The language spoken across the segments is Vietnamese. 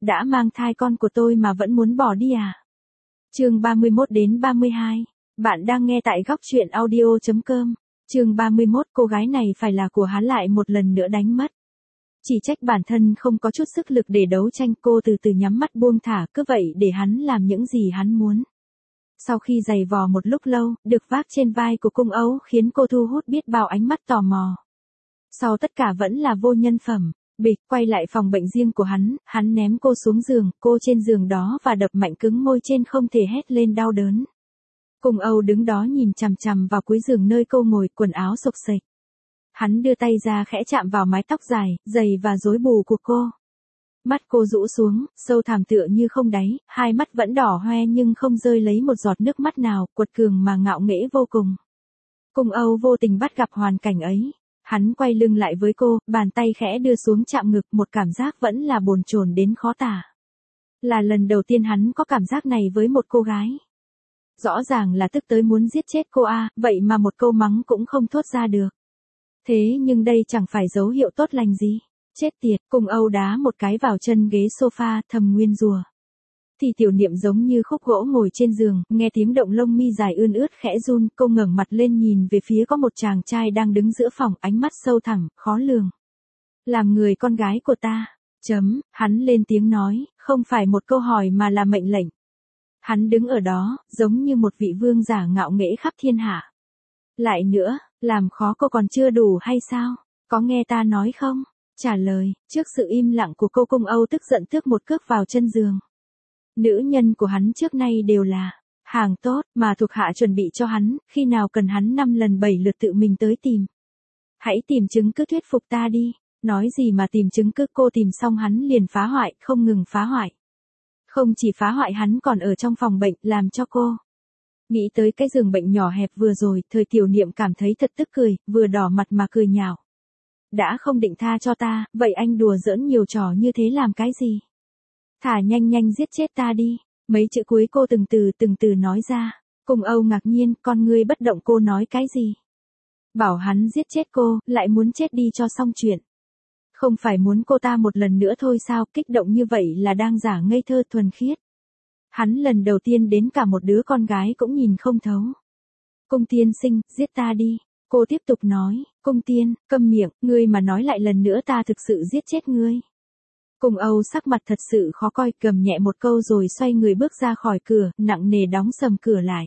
đã mang thai con của tôi mà vẫn muốn bỏ đi à? Chương 31 đến 32. Bạn đang nghe tại góc truyện audio.com. Chương 31, cô gái này phải là của hắn lại một lần nữa đánh mất. Chỉ trách bản thân không có chút sức lực để đấu tranh, cô từ từ nhắm mắt buông thả, cứ vậy để hắn làm những gì hắn muốn. Sau khi giày vò một lúc lâu, được vác trên vai của cung ấu khiến cô thu hút biết bao ánh mắt tò mò. Sau tất cả vẫn là vô nhân phẩm. Bịch, quay lại phòng bệnh riêng của hắn ném cô xuống giường, cô trên giường đó và đập mạnh cứng môi trên không thể hét lên đau đớn. Cung Âu đứng đó nhìn chằm chằm vào cuối giường nơi cô ngồi, quần áo xộc xệch. Hắn đưa tay ra khẽ chạm vào mái tóc dài, dày và rối bù của cô. Mắt cô rũ xuống, sâu thẳm tựa như không đáy, hai mắt vẫn đỏ hoe nhưng không rơi lấy một giọt nước mắt nào, quật cường mà ngạo nghễ vô cùng. Cung Âu vô tình bắt gặp hoàn cảnh ấy. Hắn quay lưng lại với cô, bàn tay khẽ đưa xuống chạm ngực, một cảm giác vẫn là bồn chồn đến khó tả. Là lần đầu tiên hắn có cảm giác này với một cô gái. Rõ ràng là tức tới muốn giết chết cô vậy mà một câu mắng cũng không thốt ra được. Thế nhưng đây chẳng phải dấu hiệu tốt lành gì. Chết tiệt, Cung Âu đá một cái vào chân ghế sofa, thầm nguyên rủa. Thì Tiểu Niệm giống như khúc gỗ ngồi trên giường, nghe tiếng động lông mi dài ươn ướt khẽ run, cô ngẩng mặt lên nhìn về phía có một chàng trai đang đứng giữa phòng, ánh mắt sâu thẳm, khó lường. Làm người con gái của ta. Hắn lên tiếng nói, không phải một câu hỏi mà là mệnh lệnh. Hắn đứng ở đó, giống như một vị vương giả ngạo nghễ khắp thiên hạ. Lại nữa, làm khó cô còn chưa đủ hay sao? Có nghe ta nói không? Trả lời, trước sự im lặng của cô, Cung Âu tức giận tước một cước vào chân giường. Nữ nhân của hắn trước nay đều là hàng tốt mà thuộc hạ chuẩn bị cho hắn, khi nào cần hắn 5 lần 7 lượt tự mình tới tìm. Hãy tìm chứng cứ thuyết phục ta đi. Nói gì mà tìm chứng cứ, cô tìm xong hắn liền phá hoại, không ngừng phá hoại. Không chỉ phá hoại, hắn còn ở trong phòng bệnh làm cho cô. Nghĩ tới cái giường bệnh nhỏ hẹp vừa rồi, Thời Tiểu Niệm cảm thấy thật tức cười, vừa đỏ mặt mà cười nhạo. Đã không định tha cho ta, vậy anh đùa giỡn nhiều trò như thế làm cái gì? Thả nhanh nhanh giết chết ta đi. Mấy chữ cuối cô từng từ nói ra. Cung Âu ngạc nhiên, con ngươi bất động, cô nói cái gì? Bảo hắn giết chết cô, lại muốn chết đi cho xong chuyện. Không phải muốn cô ta một lần nữa thôi sao? Kích động như vậy là đang giả ngây thơ thuần khiết. Hắn lần đầu tiên đến cả một đứa con gái cũng nhìn không thấu. Cung tiên sinh, giết ta đi. Cô tiếp tục nói, Cung tiên, câm miệng, ngươi mà nói lại lần nữa ta thực sự giết chết ngươi. Cung Âu sắc mặt thật sự khó coi, cầm nhẹ một câu rồi xoay người bước ra khỏi cửa, nặng nề đóng sầm cửa lại.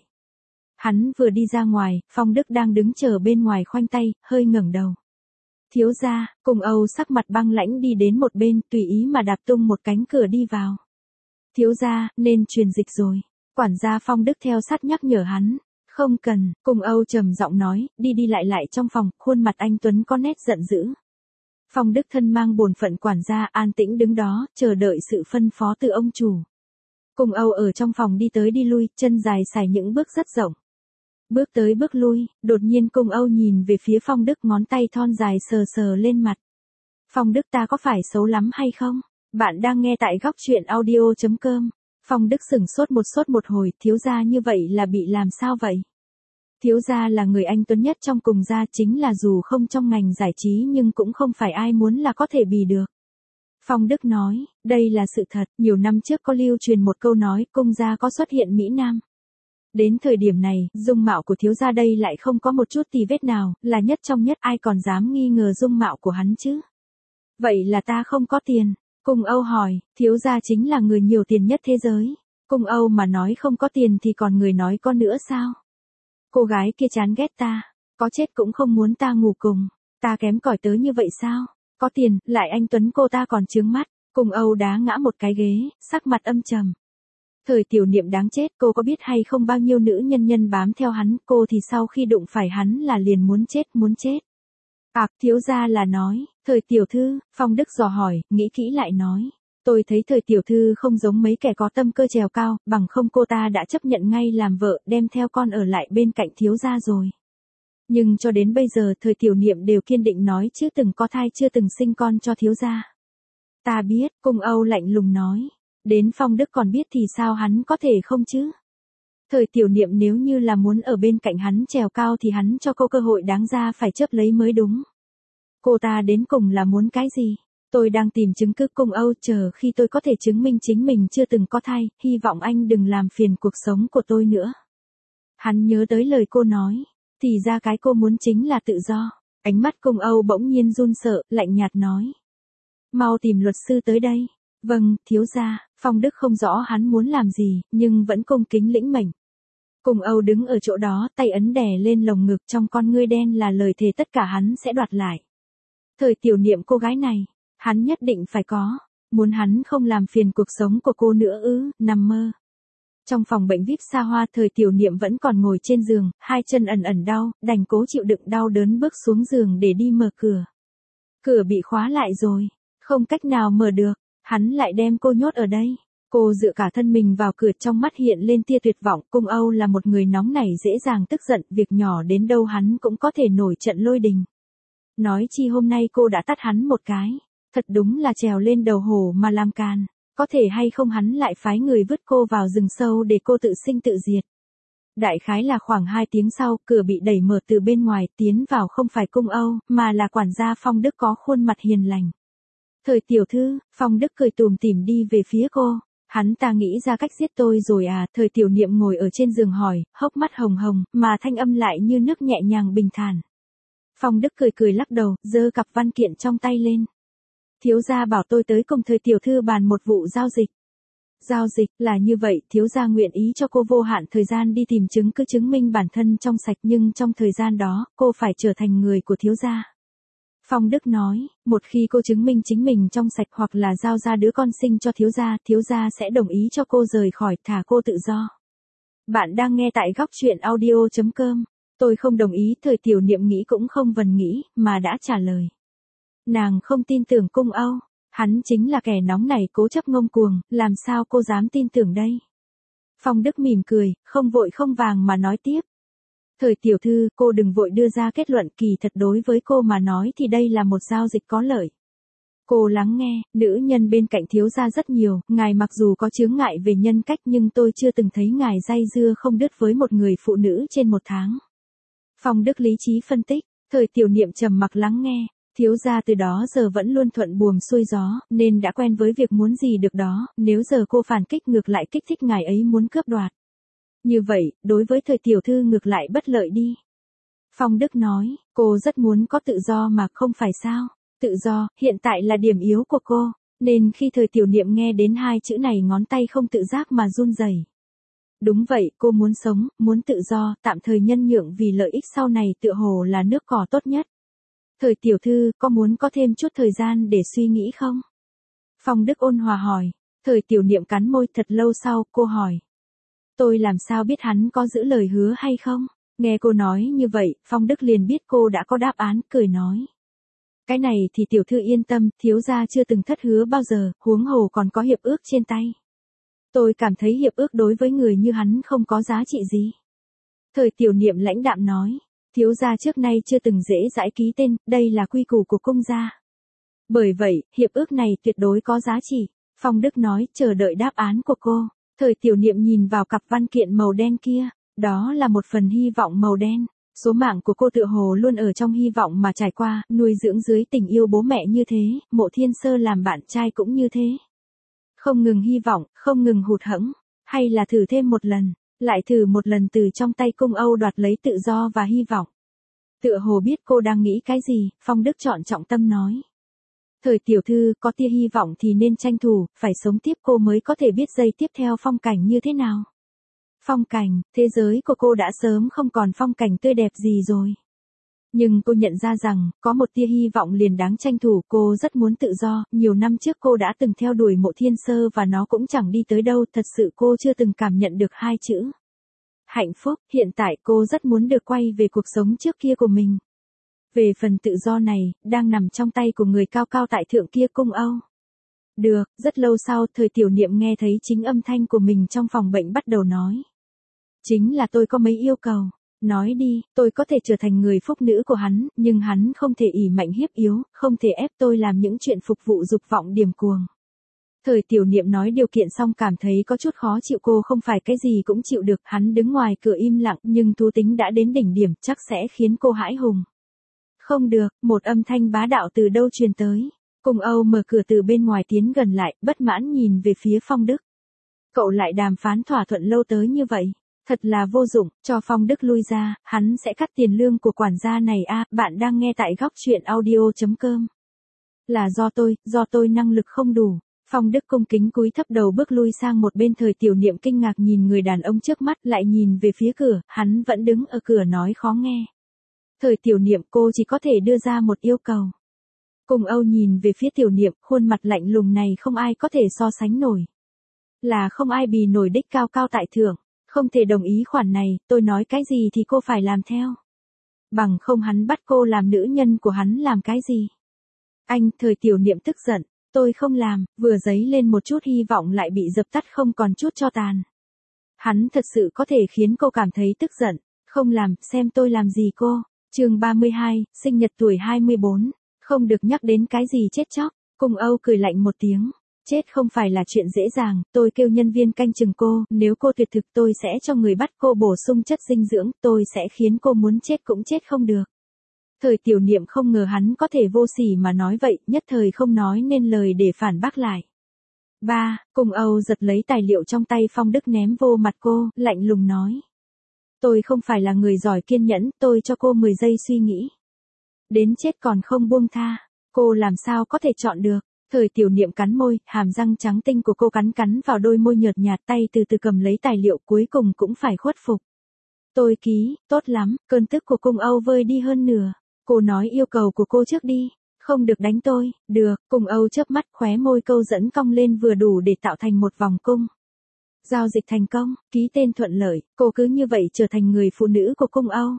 Hắn vừa đi ra ngoài, Phong Đức đang đứng chờ bên ngoài khoanh tay, hơi ngẩng đầu. Thiếu gia, Cung Âu sắc mặt băng lãnh đi đến một bên, tùy ý mà đạp tung một cánh cửa đi vào. Thiếu gia, nên truyền dịch rồi. Quản gia Phong Đức theo sát nhắc nhở hắn. Không cần, Cung Âu trầm giọng nói, đi đi lại lại trong phòng, khuôn mặt anh tuấn có nét giận dữ. Phong Đức thân mang bổn phận quản gia, an tĩnh đứng đó, chờ đợi sự phân phó từ ông chủ. Cung Âu ở trong phòng đi tới đi lui, chân dài xài những bước rất rộng. Bước tới bước lui, đột nhiên Cung Âu nhìn về phía Phong Đức, ngón tay thon dài sờ sờ lên mặt. Phong Đức, ta có phải xấu lắm hay không? Bạn đang nghe tại góc truyện audio.com. Phong Đức sửng sốt một hồi, thiếu gia như vậy là bị làm sao vậy? Thiếu gia là người anh tuấn nhất trong cùng gia, chính là dù không trong ngành giải trí nhưng cũng không phải ai muốn là có thể bì được. Phong Đức nói, đây là sự thật, nhiều năm trước có lưu truyền một câu nói, cung gia có xuất hiện Mỹ Nam. Đến thời điểm này, dung mạo của thiếu gia đây lại không có một chút tì vết nào, là nhất trong nhất, ai còn dám nghi ngờ dung mạo của hắn chứ? Vậy là ta không có tiền. Cung Âu hỏi, thiếu gia chính là người nhiều tiền nhất thế giới. Cung Âu mà nói không có tiền thì còn người nói có nữa sao? Cô gái kia chán ghét ta, có chết cũng không muốn ta ngủ cùng, ta kém cỏi tới như vậy sao? Có tiền, lại anh tuấn cô ta còn chướng mắt. Cung Âu đá ngã một cái ghế, sắc mặt âm trầm. Thời Tiểu Niệm đáng chết, cô có biết hay không bao nhiêu nữ nhân bám theo hắn, cô thì sau khi đụng phải hắn là liền muốn chết. Thiếu gia là nói, Thời tiểu thư, Phong Đức dò hỏi, nghĩ kỹ lại nói. Tôi thấy Thời tiểu thư không giống mấy kẻ có tâm cơ trèo cao, bằng không cô ta đã chấp nhận ngay làm vợ, đem theo con ở lại bên cạnh thiếu gia rồi. Nhưng cho đến bây giờ Thời Tiểu Niệm đều kiên định nói chưa từng có thai, chưa từng sinh con cho thiếu gia. Ta biết, Cung Âu lạnh lùng nói. Đến Phong Đức còn biết thì sao hắn có thể không chứ? Thời Tiểu Niệm nếu như là muốn ở bên cạnh hắn trèo cao thì hắn cho cô cơ hội đáng ra phải chấp lấy mới đúng. Cô ta đến cùng là muốn cái gì? Tôi đang tìm chứng cứ cung Âu, chờ khi tôi có thể chứng minh chính mình chưa từng có thai, hy vọng anh đừng làm phiền cuộc sống của tôi nữa. Hắn nhớ tới lời cô nói, thì ra cái cô muốn chính là tự do. Ánh mắt cung Âu bỗng nhiên run sợ, lạnh nhạt nói. Mau tìm luật sư tới đây. Vâng, thiếu gia. Phong Đức không rõ hắn muốn làm gì, nhưng vẫn cung kính lĩnh mệnh. Cung Âu đứng ở chỗ đó, tay ấn đè lên lồng ngực, trong con ngươi đen là lời thề tất cả hắn sẽ đoạt lại. Thời Tiểu Niệm cô gái này, hắn nhất định phải có. Muốn hắn không làm phiền cuộc sống của cô nữa ư, nằm mơ. Trong phòng bệnh VIP xa hoa, Thời Tiểu Niệm vẫn còn ngồi trên giường, hai chân ẩn ẩn đau, đành cố chịu đựng đau đớn bước xuống giường để đi mở cửa. Cửa bị khóa lại rồi, không cách nào mở được, hắn lại đem cô nhốt ở đây. Cô dựa cả thân mình vào cửa, trong mắt hiện lên tia tuyệt vọng. Cung Âu là một người nóng nảy dễ dàng tức giận, việc nhỏ đến đâu hắn cũng có thể nổi trận lôi đình. Nói chi hôm nay cô đã tát hắn một cái, thật đúng là trèo lên đầu hổ mà làm càn. Có thể hay không hắn lại phái người vứt cô vào rừng sâu để cô tự sinh tự diệt. Đại khái là khoảng 2 tiếng sau, cửa bị đẩy mở từ bên ngoài, tiến vào không phải Cung Âu, mà là quản gia Phong Đức có khuôn mặt hiền lành. Thời tiểu thư, Phong Đức cười tủm tỉm đi về phía cô. Hắn ta nghĩ ra cách giết tôi rồi à? Thời Tiểu Niệm ngồi ở trên giường hỏi, hốc mắt hồng hồng, mà thanh âm lại như nước nhẹ nhàng bình thản. Phong Đức cười cười lắc đầu, giơ cặp văn kiện trong tay lên. Thiếu gia bảo tôi tới cùng Thời tiểu thư bàn một vụ giao dịch. Giao dịch là như vậy, thiếu gia nguyện ý cho cô vô hạn thời gian đi tìm chứng cứ chứng minh bản thân trong sạch, nhưng trong thời gian đó, cô phải trở thành người của thiếu gia. Phong Đức nói, một khi cô chứng minh chính mình trong sạch hoặc là giao ra đứa con sinh cho thiếu gia sẽ đồng ý cho cô rời khỏi, thả cô tự do. Bạn đang nghe tại góc truyện audio.com. Tôi không đồng ý. Thời Tiểu Niệm nghĩ cũng không vần nghĩ, mà đã trả lời. Nàng không tin tưởng Cung Âu. Hắn chính là kẻ nóng nảy cố chấp ngông cuồng, làm sao cô dám tin tưởng đây? Phong Đức mỉm cười, không vội không vàng mà nói tiếp. Thời tiểu thư, cô đừng vội đưa ra kết luận, kỳ thật đối với cô mà nói thì đây là một giao dịch có lợi. Cô lắng nghe, nữ nhân bên cạnh thiếu gia rất nhiều, ngài mặc dù có chướng ngại về nhân cách nhưng tôi chưa từng thấy ngài day dưa không đứt với một người phụ nữ trên 1 tháng. Phong Đức lý trí phân tích, Thời Tiểu Niệm trầm mặc lắng nghe. Thiếu gia từ đó giờ vẫn luôn thuận buồm xuôi gió, nên đã quen với việc muốn gì được đó, nếu giờ cô phản kích ngược lại kích thích ngài ấy muốn cướp đoạt. Như vậy, đối với Thời tiểu thư ngược lại bất lợi đi. Phong Đức nói, cô rất muốn có tự do mà không phải sao? Tự do, hiện tại là điểm yếu của cô, nên khi Thời Tiểu Niệm nghe đến 2 chữ này ngón tay không tự giác mà run rẩy. Đúng vậy, cô muốn sống, muốn tự do, tạm thời nhân nhượng vì lợi ích sau này tựa hồ là nước cỏ tốt nhất. Thời tiểu thư, có muốn có thêm chút thời gian để suy nghĩ không? Phong Đức ôn hòa hỏi. Thời Tiểu Niệm cắn môi, thật lâu sau, cô hỏi. Tôi làm sao biết hắn có giữ lời hứa hay không? Nghe cô nói như vậy, Phong Đức liền biết cô đã có đáp án, cười nói. Cái này thì tiểu thư yên tâm, thiếu gia chưa từng thất hứa bao giờ, huống hồ còn có hiệp ước trên tay. Tôi cảm thấy hiệp ước đối với người như hắn không có giá trị gì. Thời Tiểu Niệm lãnh đạm nói. Thiếu gia trước nay chưa từng dễ dãi ký tên, đây là quy củ của cung gia. Bởi vậy, hiệp ước này tuyệt đối có giá trị. Phong Đức nói, chờ đợi đáp án của cô. Thời Tiểu Niệm nhìn vào cặp văn kiện màu đen kia, đó là một phần hy vọng màu đen. Số mạng của cô tựa hồ luôn ở trong hy vọng mà trải qua, nuôi dưỡng dưới tình yêu bố mẹ như thế, Mộ Thiên Sơ làm bạn trai cũng như thế. Không ngừng hy vọng, không ngừng hụt hẫng, hay là thử thêm một lần. Lại thử một lần từ trong tay Cung Âu đoạt lấy tự do và hy vọng. Tựa hồ biết cô đang nghĩ cái gì, Phong Đức chọn trọng tâm nói. Thời tiểu thư, có tia hy vọng thì nên tranh thủ, phải sống tiếp cô mới có thể biết giây tiếp theo phong cảnh như thế nào. Phong cảnh, thế giới của cô đã sớm không còn phong cảnh tươi đẹp gì rồi. Nhưng cô nhận ra rằng, có một tia hy vọng liền đáng tranh thủ, cô rất muốn tự do, nhiều năm trước cô đã từng theo đuổi Mộ Thiên Sơ và nó cũng chẳng đi tới đâu, thật sự cô chưa từng cảm nhận được 2 chữ. Hạnh phúc, hiện tại cô rất muốn được quay về cuộc sống trước kia của mình. Về phần tự do này, đang nằm trong tay của người cao cao tại thượng kia Cung Âu. Được, rất lâu sau, Thời Tiểu Niệm nghe thấy chính âm thanh của mình trong phòng bệnh bắt đầu nói. Chính là tôi có mấy yêu cầu. Nói đi, tôi có thể trở thành người phúc nữ của hắn, nhưng hắn không thể ỷ mạnh hiếp yếu, không thể ép tôi làm những chuyện phục vụ dục vọng điềm cuồng. Thời Tiểu Niệm nói điều kiện xong cảm thấy có chút khó chịu, cô không phải cái gì cũng chịu được, hắn đứng ngoài cửa im lặng, nhưng thú tính đã đến đỉnh điểm, chắc sẽ khiến cô hãi hùng. Không được, một âm thanh bá đạo từ đâu truyền tới. Cung Âu mở cửa từ bên ngoài tiến gần lại, bất mãn nhìn về phía Phong Đức. Cậu lại đàm phán thỏa thuận lâu tới như vậy. Thật là vô dụng, cho Phong Đức lui ra, hắn sẽ cắt tiền lương của quản gia này a. Bạn đang nghe tại góc chuyện audio.com. Là do tôi năng lực không đủ. Phong Đức cung kính cúi thấp đầu bước lui sang một bên. Thời Tiểu Niệm kinh ngạc nhìn người đàn ông trước mắt, lại nhìn về phía cửa, hắn vẫn đứng ở cửa nói khó nghe. Thời Tiểu Niệm, cô chỉ có thể đưa ra một yêu cầu. Cung Âu nhìn về phía Tiểu Niệm, khuôn mặt lạnh lùng này không ai có thể so sánh nổi. Là không ai bì nổi đích cao cao tại thượng. Không thể đồng ý khoản này, tôi nói cái gì thì cô phải làm theo. Bằng không hắn bắt cô làm nữ nhân của hắn làm cái gì? Anh, Thời Tiểu Niệm tức giận, tôi không làm, vừa dấy lên một chút hy vọng lại bị dập tắt không còn chút cho tàn. Hắn thật sự có thể khiến cô cảm thấy tức giận, không làm, xem tôi làm gì cô. Chương 32, sinh nhật tuổi 24, không được nhắc đến cái gì chết chóc. Cung Âu cười lạnh một tiếng. Chết không phải là chuyện dễ dàng, tôi kêu nhân viên canh chừng cô, nếu cô tuyệt thực tôi sẽ cho người bắt cô bổ sung chất dinh dưỡng, tôi sẽ khiến cô muốn chết cũng chết không được. Thời Tiểu Niệm không ngờ hắn có thể vô sỉ mà nói vậy, nhất thời không nói nên lời để phản bác lại. Cung Âu giật lấy tài liệu trong tay Phong Đức ném vô mặt cô, lạnh lùng nói. Tôi không phải là người giỏi kiên nhẫn, tôi cho cô 10 giây suy nghĩ. Đến chết còn không buông tha, cô làm sao có thể chọn được. Thời Tiểu Niệm cắn môi, hàm răng trắng tinh của cô cắn vào đôi môi nhợt nhạt, tay từ từ cầm lấy tài liệu, cuối cùng cũng phải khuất phục. Tôi ký, tốt lắm, cơn tức của Cung Âu vơi đi hơn nửa. Cô nói yêu cầu của cô trước đi, không được đánh tôi. Được, Cung Âu chớp mắt, khóe môi câu dẫn cong lên vừa đủ để tạo thành một vòng cung. Giao dịch thành công, ký tên thuận lợi, cô cứ như vậy trở thành người phụ nữ của Cung Âu.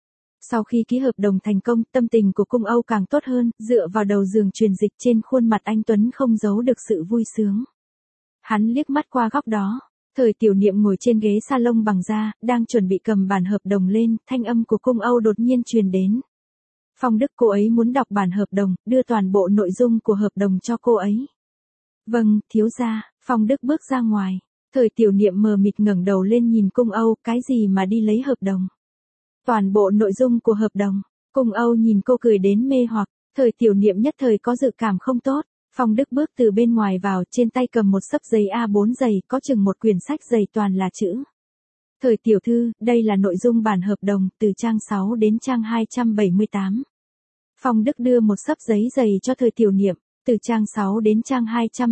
Sau khi ký hợp đồng thành công, tâm tình của Cung Âu càng tốt hơn, dựa vào đầu giường truyền dịch, trên khuôn mặt anh tuấn không giấu được sự vui sướng. Hắn liếc mắt qua góc đó, Thời Tiểu Niệm ngồi trên ghế salon bằng da, đang chuẩn bị cầm bản hợp đồng lên, thanh âm của Cung Âu đột nhiên truyền đến. Phong Đức, cô ấy muốn đọc bản hợp đồng, đưa toàn bộ nội dung của hợp đồng cho cô ấy. Vâng, thiếu gia. Phong Đức bước ra ngoài. Thời Tiểu Niệm mờ mịt ngẩng đầu lên nhìn Cung Âu, cái gì mà đi lấy hợp đồng? Toàn bộ nội dung của hợp đồng. Cung Âu nhìn cô cười đến mê hoặc, Thời Tiểu Niệm nhất thời có dự cảm không tốt. Phong Đức bước từ bên ngoài vào, trên tay cầm một xấp giấy A4 dày, có chừng một quyển sách dày toàn là chữ. Thời tiểu thư, đây là nội dung bản hợp đồng, từ trang 6 đến trang 278. Phong Đức đưa một xấp giấy dày cho Thời Tiểu Niệm, từ trang 6 đến trang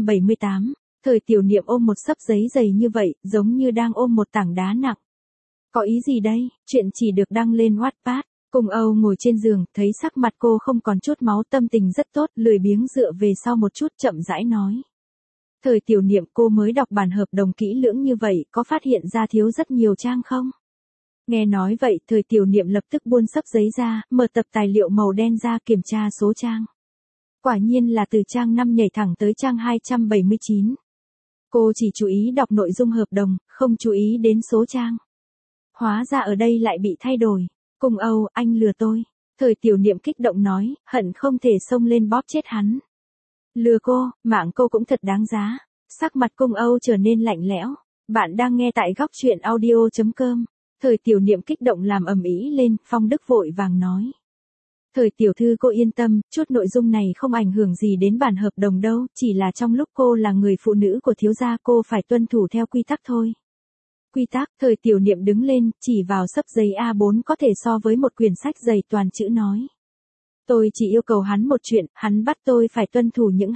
278. Thời Tiểu Niệm ôm một xấp giấy dày như vậy, giống như đang ôm một tảng đá nặng. Có ý gì đây? Chuyện chỉ được đăng lên Wattpad. Cung Âu ngồi trên giường, thấy sắc mặt cô không còn chút máu, tâm tình rất tốt, lười biếng dựa về sau một chút, chậm rãi nói. Thời Tiểu Niệm, cô mới đọc bản hợp đồng kỹ lưỡng như vậy, có phát hiện ra thiếu rất nhiều trang không? Nghe nói vậy, Thời Tiểu Niệm lập tức buôn xấp giấy ra, mở tập tài liệu màu đen ra, kiểm tra số trang. Quả nhiên là từ trang 5 nhảy thẳng tới trang 279. Cô chỉ chú ý đọc nội dung hợp đồng, không chú ý đến số trang. Hóa ra ở đây lại bị thay đổi. Cung Âu, anh lừa tôi. Thời Tiểu Niệm kích động nói, hận không thể xông lên bóp chết hắn. Lừa cô, mạng cô cũng thật đáng giá. Sắc mặt Cung Âu trở nên lạnh lẽo. Bạn đang nghe tại góc chuyện audio.com. Thời Tiểu Niệm kích động làm ầm ĩ lên, Phong Đức vội vàng nói. Thời tiểu thư cô yên tâm, chút nội dung này không ảnh hưởng gì đến bản hợp đồng đâu, chỉ là trong lúc cô là người phụ nữ của thiếu gia cô phải tuân thủ theo quy tắc thôi. Quy tắc, Thời Tiểu Niệm đứng lên, chỉ vào xấp giấy A4 có thể so với một quyển sách dày toàn chữ nói. Tôi chỉ yêu cầu hắn một chuyện, hắn bắt tôi phải tuân thủ những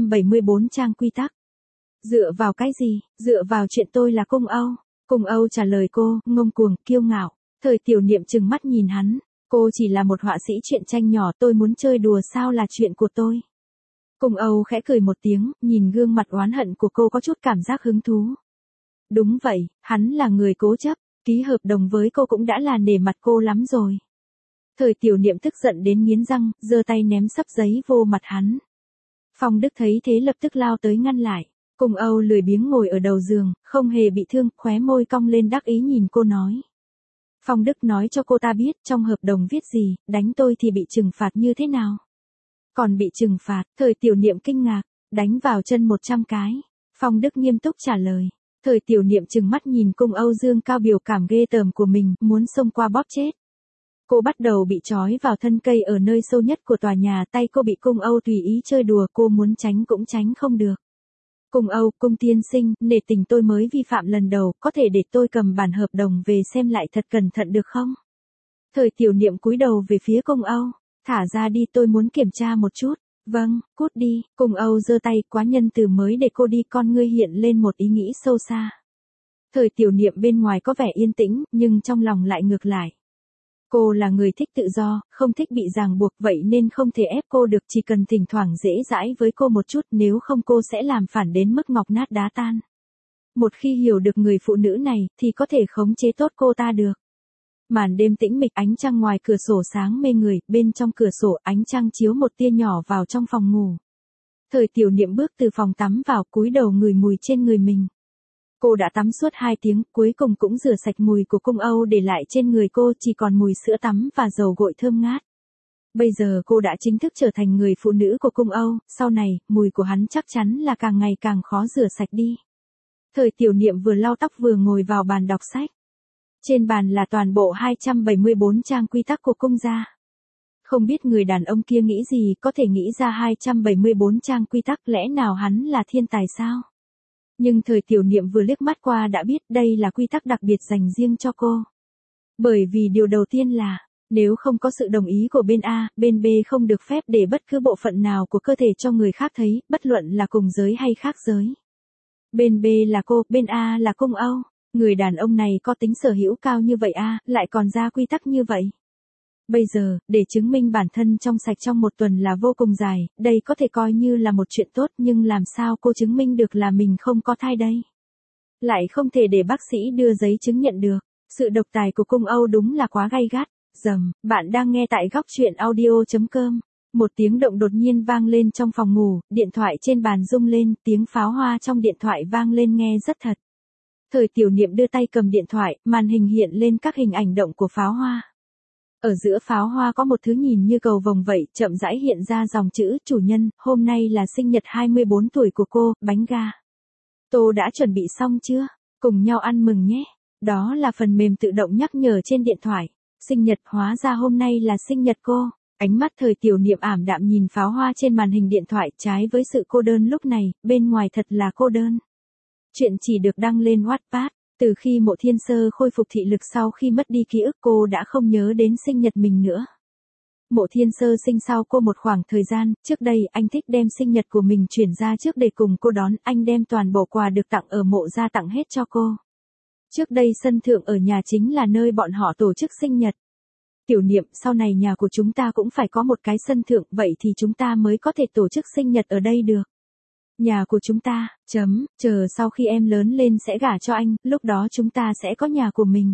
274 trang quy tắc. Dựa vào cái gì? Dựa vào chuyện tôi là Cung Âu. Cung Âu trả lời cô, ngông cuồng, kiêu ngạo. Thời Tiểu Niệm trừng mắt nhìn hắn. Cô chỉ là một họa sĩ truyện tranh nhỏ, tôi muốn chơi đùa sao là chuyện của tôi. Cung Âu khẽ cười một tiếng, nhìn gương mặt oán hận của cô có chút cảm giác hứng thú. Đúng vậy, hắn là người cố chấp, ký hợp đồng với cô cũng đã là nể mặt cô lắm rồi. Thời Tiểu Niệm tức giận đến nghiến răng, giơ tay ném xấp giấy vô mặt hắn. Phong Đức thấy thế lập tức lao tới ngăn lại. Cung Âu lười biếng ngồi ở đầu giường, không hề bị thương, khóe môi cong lên đắc ý nhìn cô nói. Phong Đức nói cho cô ta biết trong hợp đồng viết gì, đánh tôi thì bị trừng phạt như thế nào. Còn bị trừng phạt, Thời Tiểu Niệm kinh ngạc, đánh vào chân 100 cái. Phong Đức nghiêm túc trả lời. Thời Tiểu Niệm trừng mắt nhìn Cung Âu dương cao biểu cảm ghê tởm của mình, muốn xông qua bóp chết. Cô bắt đầu bị trói vào thân cây ở nơi sâu nhất của tòa nhà, tay cô bị cung Âu tùy ý chơi đùa, cô muốn tránh cũng tránh không được. Cung Âu, cung tiên sinh, nể tình tôi mới vi phạm lần đầu, có thể để tôi cầm bản hợp đồng về xem lại thật cẩn thận được không? Thời Tiểu Niệm cúi đầu về phía cung Âu, thả ra đi, tôi muốn kiểm tra một chút. Vâng, cút đi, cung Âu giơ tay, quá nhân từ mới để cô đi, con ngươi hiện lên một ý nghĩ sâu xa. Thời Tiểu Niệm bên ngoài có vẻ yên tĩnh, nhưng trong lòng lại ngược lại. Cô là người thích tự do, không thích bị ràng buộc, vậy nên không thể ép cô được, chỉ cần thỉnh thoảng dễ dãi với cô một chút, nếu không cô sẽ làm phản đến mức ngọc nát đá tan. Một khi hiểu được người phụ nữ này, thì có thể khống chế tốt cô ta được. Màn đêm tĩnh mịch, ánh trăng ngoài cửa sổ sáng mê người, bên trong cửa sổ ánh trăng chiếu một tia nhỏ vào trong phòng ngủ. Thời Tiểu Niệm bước từ phòng tắm vào, cúi đầu ngửi mùi trên người mình. Cô đã tắm suốt 2 tiếng, cuối cùng cũng rửa sạch mùi của cung Âu để lại trên người cô, chỉ còn mùi sữa tắm và dầu gội thơm ngát. Bây giờ cô đã chính thức trở thành người phụ nữ của cung Âu, sau này, mùi của hắn chắc chắn là càng ngày càng khó rửa sạch đi. Thời Tiểu Niệm vừa lau tóc vừa ngồi vào bàn đọc sách. Trên bàn là toàn bộ 274 trang quy tắc của cung gia. Không biết người đàn ông kia nghĩ gì, có thể nghĩ ra 274 trang quy tắc, lẽ nào hắn là thiên tài sao? Nhưng Thời Tiểu Niệm vừa liếc mắt qua đã biết đây là quy tắc đặc biệt dành riêng cho cô. Bởi vì điều đầu tiên là, nếu không có sự đồng ý của bên A, bên B không được phép để bất cứ bộ phận nào của cơ thể cho người khác thấy, bất luận là cùng giới hay khác giới. Bên B là cô, bên A là cung Âu. Người đàn ông này có tính sở hữu cao như vậy a, lại còn ra quy tắc như vậy. Bây giờ, để chứng minh bản thân trong sạch trong một tuần là vô cùng dài, đây có thể coi như là một chuyện tốt, nhưng làm sao cô chứng minh được là mình không có thai đây? Lại không thể để bác sĩ đưa giấy chứng nhận được. Sự độc tài của cung Âu đúng là quá gay gắt. Bạn đang nghe tại góc truyện audio.com. Một tiếng động đột nhiên vang lên trong phòng ngủ, điện thoại trên bàn rung lên, tiếng pháo hoa trong điện thoại vang lên nghe rất thật. Thời Tiểu Niệm đưa tay cầm điện thoại, màn hình hiện lên các hình ảnh động của pháo hoa. Ở giữa pháo hoa có một thứ nhìn như cầu vồng vậy, chậm rãi hiện ra dòng chữ, chủ nhân, hôm nay là sinh nhật 24 tuổi của cô, bánh ga. Tô đã chuẩn bị xong chưa? Cùng nhau ăn mừng nhé. Đó là phần mềm tự động nhắc nhở trên điện thoại. Sinh nhật, hóa ra hôm nay là sinh nhật cô. Ánh mắt Thời Tiểu Niệm ảm đạm nhìn pháo hoa trên màn hình điện thoại, trái với sự cô đơn lúc này, bên ngoài thật là cô đơn. Chuyện chỉ được đăng lên Wattpad. Từ khi Mộ Thiên Sơ khôi phục thị lực sau khi mất đi ký ức, cô đã không nhớ đến sinh nhật mình nữa. Mộ Thiên Sơ sinh sau cô một khoảng thời gian, trước đây anh thích đem sinh nhật của mình chuyển ra trước để cùng cô đón, anh đem toàn bộ quà được tặng ở mộ ra tặng hết cho cô. Trước đây sân thượng ở nhà chính là nơi bọn họ tổ chức sinh nhật. Tiểu Niệm, sau này nhà của chúng ta cũng phải có một cái sân thượng, vậy thì chúng ta mới có thể tổ chức sinh nhật ở đây được. Nhà của chúng ta, chờ sau khi em lớn lên sẽ gả cho anh, lúc đó chúng ta sẽ có nhà của mình.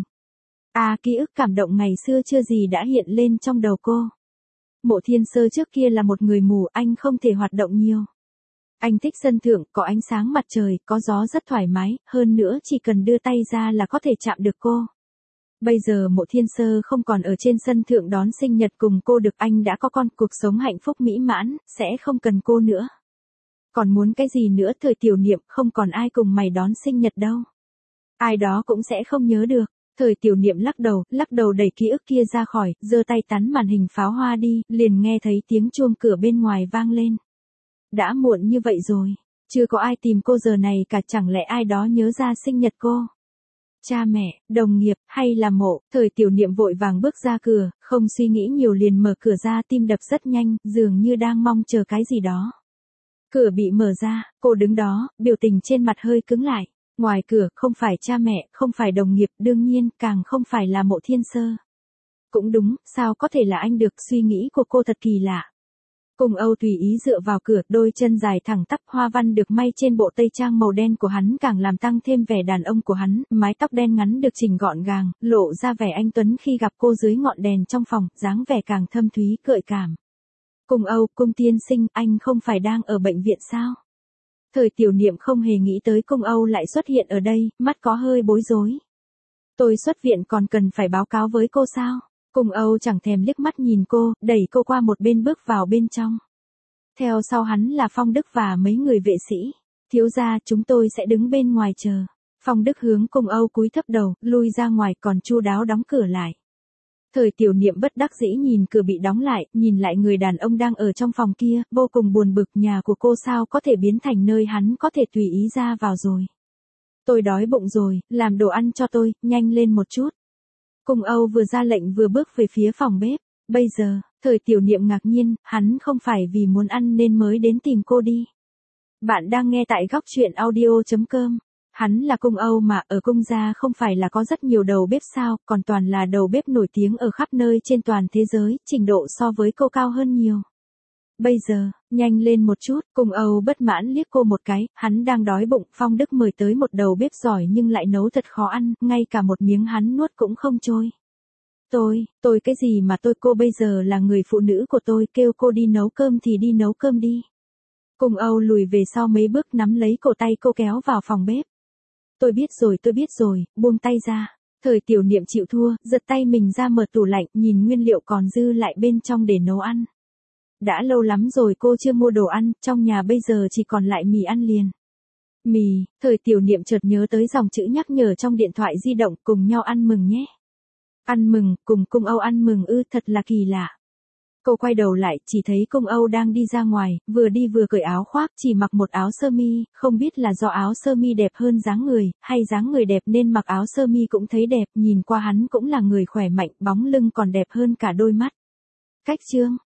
Ký ức cảm động ngày xưa chưa gì đã hiện lên trong đầu cô. Mộ Thiên Sơ trước kia là một người mù, anh không thể hoạt động nhiều. Anh thích sân thượng, có ánh sáng mặt trời, có gió rất thoải mái, hơn nữa chỉ cần đưa tay ra là có thể chạm được cô. Bây giờ Mộ Thiên Sơ không còn ở trên sân thượng đón sinh nhật cùng cô được, anh đã có con, cuộc sống hạnh phúc mỹ mãn, sẽ không cần cô nữa. Còn muốn cái gì nữa? Thời Tiểu Niệm, không còn ai cùng mày đón sinh nhật đâu. Ai đó cũng sẽ không nhớ được. Thời Tiểu Niệm lắc đầu đẩy ký ức kia ra khỏi, giơ tay tắn màn hình pháo hoa đi, liền nghe thấy tiếng chuông cửa bên ngoài vang lên. Đã muộn như vậy rồi, chưa có ai tìm cô giờ này cả, chẳng lẽ ai đó nhớ ra sinh nhật cô? Cha mẹ, đồng nghiệp, hay là Mộ? Thời Tiểu Niệm vội vàng bước ra cửa, không suy nghĩ nhiều liền mở cửa ra, tim đập rất nhanh, dường như đang mong chờ cái gì đó. Cửa bị mở ra, cô đứng đó, biểu tình trên mặt hơi cứng lại. Ngoài cửa, không phải cha mẹ, không phải đồng nghiệp, đương nhiên, càng không phải là Mộ Thiên Sơ. Cũng đúng, sao có thể là anh được, suy nghĩ của cô thật kỳ lạ. Cung Âu tùy ý dựa vào cửa, đôi chân dài thẳng tắp, hoa văn được may trên bộ tây trang màu đen của hắn càng làm tăng thêm vẻ đàn ông của hắn, mái tóc đen ngắn được chỉnh gọn gàng, lộ ra vẻ anh tuấn khi gặp cô dưới ngọn đèn trong phòng, dáng vẻ càng thâm thúy gợi cảm. Cung Âu, cung tiên sinh, anh không phải đang ở bệnh viện sao? Thời Tiểu Niệm không hề nghĩ tới Cung Âu lại xuất hiện ở đây, mắt có hơi bối rối. Tôi xuất viện còn cần phải báo cáo với cô sao? Cung Âu chẳng thèm liếc mắt nhìn cô, đẩy cô qua một bên bước vào bên trong. Theo sau hắn là Phong Đức và mấy người vệ sĩ. Thiếu gia, chúng tôi sẽ đứng bên ngoài chờ. Phong Đức hướng Cung Âu cúi thấp đầu, lui ra ngoài, còn chu đáo đóng cửa lại. Thời Tiểu Niệm bất đắc dĩ nhìn cửa bị đóng lại, nhìn lại người đàn ông đang ở trong phòng kia, vô cùng buồn bực, nhà của cô sao có thể biến thành nơi hắn có thể tùy ý ra vào rồi. Tôi đói bụng rồi, làm đồ ăn cho tôi, nhanh lên một chút. Cung Âu vừa ra lệnh vừa bước về phía phòng bếp. Bây giờ, Thời Tiểu Niệm ngạc nhiên, hắn không phải vì muốn ăn nên mới đến tìm cô đi. Bạn đang nghe tại góc truyện audio.com. Hắn là Cung Âu mà, ở cung gia không phải là có rất nhiều đầu bếp sao, còn toàn là đầu bếp nổi tiếng ở khắp nơi trên toàn thế giới, trình độ so với cô cao hơn nhiều. Bây giờ, nhanh lên một chút, Cung Âu bất mãn liếc cô một cái, hắn đang đói bụng, Phong Đức mời tới một đầu bếp giỏi nhưng lại nấu thật khó ăn, ngay cả một miếng hắn nuốt cũng không trôi. Tôi cái gì mà cô bây giờ là người phụ nữ của tôi, kêu cô đi nấu cơm thì đi nấu cơm đi. Cung Âu lùi về sau mấy bước nắm lấy cổ tay cô kéo vào phòng bếp. Tôi biết rồi, buông tay ra. Thời Tiểu Niệm chịu thua, giật tay mình ra mở tủ lạnh, nhìn nguyên liệu còn dư lại bên trong để nấu ăn. Đã lâu lắm rồi cô chưa mua đồ ăn, trong nhà bây giờ chỉ còn lại mì ăn liền. Mì, Thời Tiểu Niệm chợt nhớ tới dòng chữ nhắc nhở trong điện thoại di động, cùng nhau ăn mừng nhé. Ăn mừng, cùng Cung Âu ăn mừng ư, thật là kỳ lạ. Cô quay đầu lại, chỉ thấy Cung Âu đang đi ra ngoài, vừa đi vừa cởi áo khoác, chỉ mặc một áo sơ mi, không biết là do áo sơ mi đẹp hơn dáng người, hay dáng người đẹp nên mặc áo sơ mi cũng thấy đẹp, nhìn qua hắn cũng là người khỏe mạnh, bóng lưng còn đẹp hơn cả đôi mắt. Cách chương